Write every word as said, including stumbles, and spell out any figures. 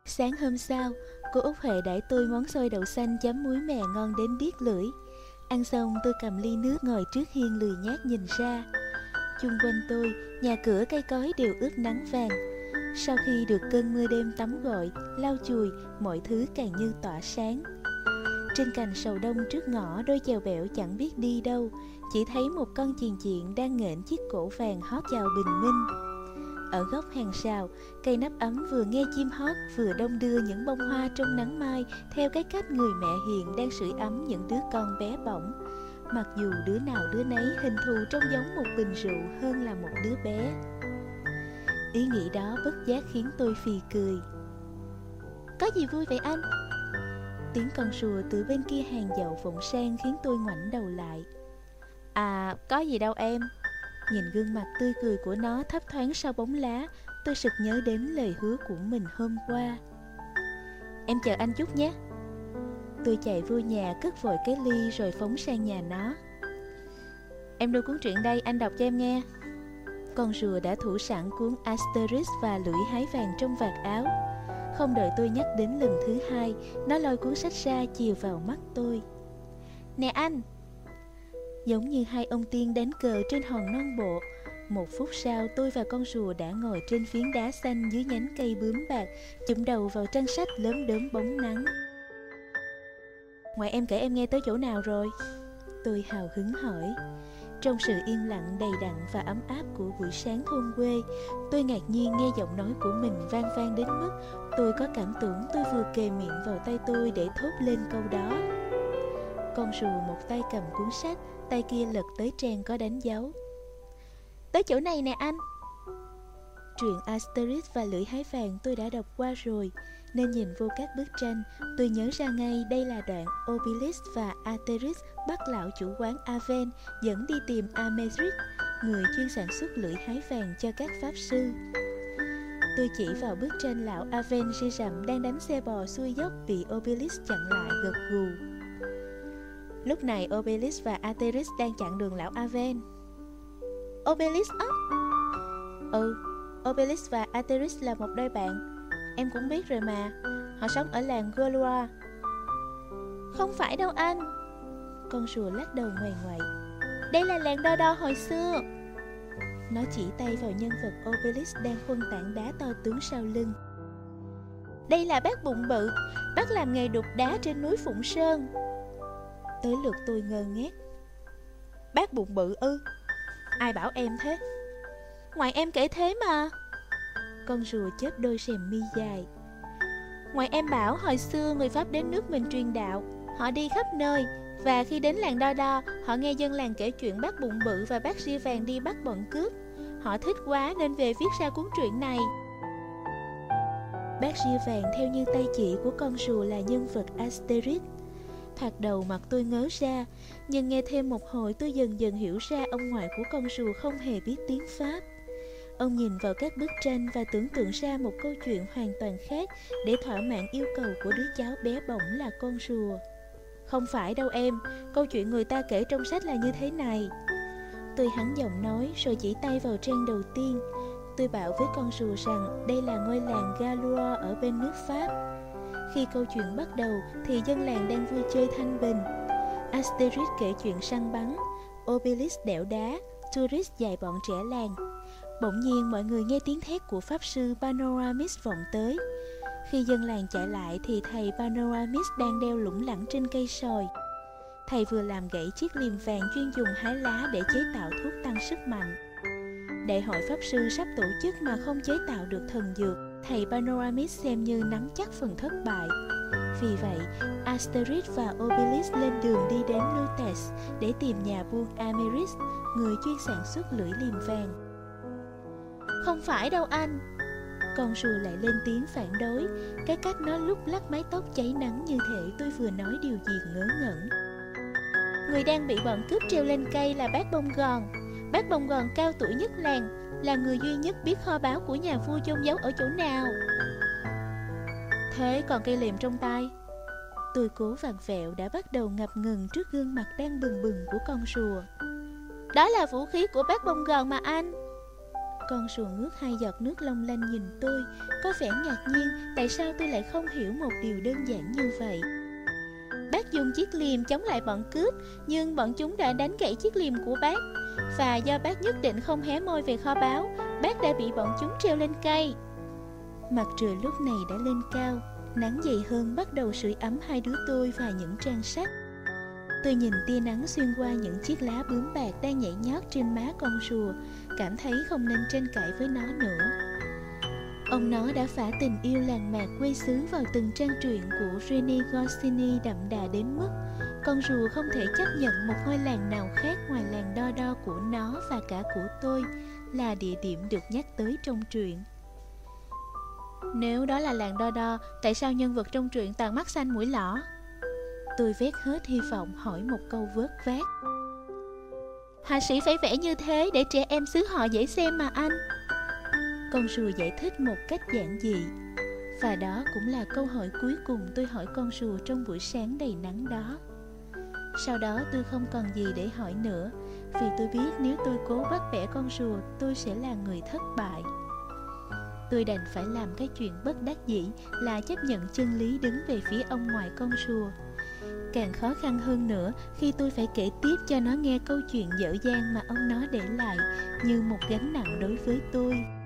Sáng hôm sau, cô Út Huệ đãi tôi món xôi đậu xanh chấm muối mè ngon đến điếc lưỡi. Ăn xong tôi cầm ly nước ngồi trước hiên lười nhác nhìn ra. Chung quanh tôi, nhà cửa cây cối đều ướt nắng vàng. Sau khi được cơn mưa đêm tắm gội, lau chùi, mọi thứ càng như tỏa sáng. Trên cành sầu đông trước ngõ, đôi chèo bẻo chẳng biết đi đâu, chỉ thấy một con chuyền chiện đang nghển chiếc cổ vàng hót chào bình minh. Ở góc hàng rào, cây nắp ấm vừa nghe chim hót vừa đong đưa những bông hoa trong nắng mai theo cái cách người mẹ hiền đang sưởi ấm những đứa con bé bỏng. Mặc dù đứa nào đứa nấy hình thù trông giống một bình rượu hơn là một đứa bé. Ý nghĩ đó bất giác khiến tôi phì cười. Có gì vui vậy anh? Tiếng con rùa từ bên kia hàng dậu vọng sang khiến tôi ngoảnh đầu lại. À, có gì đâu em. Nhìn gương mặt tươi cười của nó thấp thoáng sau bóng lá, tôi sực nhớ đến lời hứa của mình hôm qua. Em chờ anh chút nhé. Tôi chạy vô nhà cất vội cái ly rồi phóng sang nhà nó. Em đưa cuốn truyện đây, anh đọc cho em nghe. Con rùa đã thủ sẵn cuốn Asterix và lưỡi hái vàng trong vạt áo. Không đợi tôi nhắc đến lần thứ hai, nó lôi cuốn sách ra chìa vào mắt tôi. Nè anh! Giống như hai ông tiên đánh cờ trên hòn non bộ. Một phút sau tôi và con rùa đã ngồi trên phiến đá xanh dưới nhánh cây bướm bạc, chụm đầu vào trang sách lớm đớm bóng nắng. Ngoài em kể em nghe tới chỗ nào rồi? Tôi hào hứng hỏi. Trong sự yên lặng đầy đặn và ấm áp của buổi sáng thôn quê, tôi ngạc nhiên nghe giọng nói của mình vang vang đến mức tôi có cảm tưởng tôi vừa kề miệng vào tay tôi để thốt lên câu đó. Con rùa một tay cầm cuốn sách, tay kia lật tới trang có đánh dấu. Tới chỗ này nè anh. Truyện Asterix và lưỡi hái vàng tôi đã đọc qua rồi, nên nhìn vô các bức tranh, tôi nhớ ra ngay đây là đoạn Obelix và Asterix bắt lão chủ quán Aven dẫn đi tìm Amalric, người chuyên sản xuất lưỡi hái vàng cho các pháp sư. Tôi chỉ vào bức tranh lão Aven ri rậm đang đánh xe bò xuôi dốc bị Obelix chặn lại, gật gù. Lúc này Obelix và Asterix đang chặn đường lão Aven. Obelix á? Ừ, Obelix và Asterix là một đôi bạn. Em cũng biết rồi mà. Họ sống ở làng Gaulois. Không phải đâu anh. Con rùa lắc đầu ngoằn ngoại. Đây là làng đo đo hồi xưa. Nó chỉ tay vào nhân vật Obelix đang khuân tảng đá to tướng sau lưng. Đây là bác bụng bự. Bác làm nghề đục đá trên núi Phụng Sơn. Tới lượt tôi ngơ ngác. Bác bụng bự ư? Ai bảo em thế? Ngoài em kể thế mà. Con rùa chớp đôi rèm mi dài. Ngoài em bảo hồi xưa người Pháp đến nước mình truyền đạo. Họ đi khắp nơi. Và khi đến làng Đo Đo, họ nghe dân làng kể chuyện bác bụng bự và bác ria vàng đi bắt bọn cướp. Họ thích quá nên về viết ra cuốn truyện này. Bác ria vàng theo như tay chỉ của con rùa là nhân vật Asterix. Thoạt đầu mặt tôi ngớ ra, nhưng nghe thêm một hồi tôi dần dần hiểu ra ông ngoại của con rùa không hề biết tiếng Pháp. Ông nhìn vào các bức tranh và tưởng tượng ra một câu chuyện hoàn toàn khác để thỏa mãn yêu cầu của đứa cháu bé bỏng là con rùa. Không phải đâu em, câu chuyện người ta kể trong sách là như thế này. Tôi hắn giọng nói rồi chỉ tay vào trang đầu tiên. Tôi bảo với con rùa rằng đây là ngôi làng Gaulois ở bên nước Pháp. Khi câu chuyện bắt đầu thì dân làng đang vui chơi thanh bình. Asterix kể chuyện săn bắn, Obelix đẽo đá, Tourist dạy bọn trẻ làng. Bỗng nhiên mọi người nghe tiếng thét của pháp sư Panoramis vọng tới. Khi dân làng chạy lại thì thầy Panoramis đang đeo lủng lẳng trên cây sồi. Thầy vừa làm gãy chiếc liềm vàng chuyên dùng hái lá để chế tạo thuốc tăng sức mạnh. Đại hội pháp sư sắp tổ chức mà không chế tạo được thần dược, thầy Panoramis xem như nắm chắc phần thất bại. Vì vậy, Asterix và Obelix lên đường đi đến Lutèce để tìm nhà buôn Ameris, người chuyên sản xuất lưỡi liềm vàng. Không phải đâu anh. Con rùa lại lên tiếng phản đối. Cái cách nó lúc lắc mái tóc cháy nắng như thể tôi vừa nói điều gì ngớ ngẩn. Người đang bị bọn cướp treo lên cây là bác Bông Gòn. Bác Bông Gòn cao tuổi nhất làng, là người duy nhất biết kho báu của nhà vua chôn giấu ở chỗ nào. Thế còn cây liềm trong tay? Tôi cố vặn vẹo đã bắt đầu ngập ngừng trước gương mặt đang bừng bừng của con rùa. Đó là vũ khí của bác Bông Gòn mà anh. Con rùa ngước hai giọt nước long lanh nhìn tôi, có vẻ ngạc nhiên tại sao tôi lại không hiểu một điều đơn giản như vậy. Bác dùng chiếc liềm chống lại bọn cướp, nhưng bọn chúng đã đánh gãy chiếc liềm của bác. Và do bác nhất định không hé môi về kho báu, bác đã bị bọn chúng treo lên cây. Mặt trời lúc này đã lên cao, nắng dày hơn bắt đầu sưởi ấm hai đứa tôi và những trang sách. Tôi nhìn tia nắng xuyên qua những chiếc lá bướm bạc đang nhảy nhót trên má con rùa, cảm thấy không nên tranh cãi với nó nữa. Ông nó đã phả tình yêu làng mạc quê xứ vào từng trang truyện của René Goscinny đậm đà đến mức con rùa không thể chấp nhận một ngôi làng nào khác ngoài làng đo đo của nó và cả của tôi là địa điểm được nhắc tới trong truyện. Nếu đó là làng đo đo, tại sao nhân vật trong truyện toàn mắt xanh mũi lõ? Tôi vét hết hy vọng hỏi một câu vớt vát. Họa sĩ phải vẽ như thế để trẻ em xứ họ dễ xem mà anh. Con rùa giải thích một cách giản dị. Và đó cũng là câu hỏi cuối cùng tôi hỏi con rùa trong buổi sáng đầy nắng đó. Sau đó tôi không còn gì để hỏi nữa, vì tôi biết nếu tôi cố bắt vẽ con rùa, tôi sẽ là người thất bại. Tôi đành phải làm cái chuyện bất đắc dĩ là chấp nhận chân lý đứng về phía ông ngoại con rùa. Càng khó khăn hơn nữa khi tôi phải kể tiếp cho nó nghe câu chuyện dở dang mà ông nó để lại như một gánh nặng đối với tôi.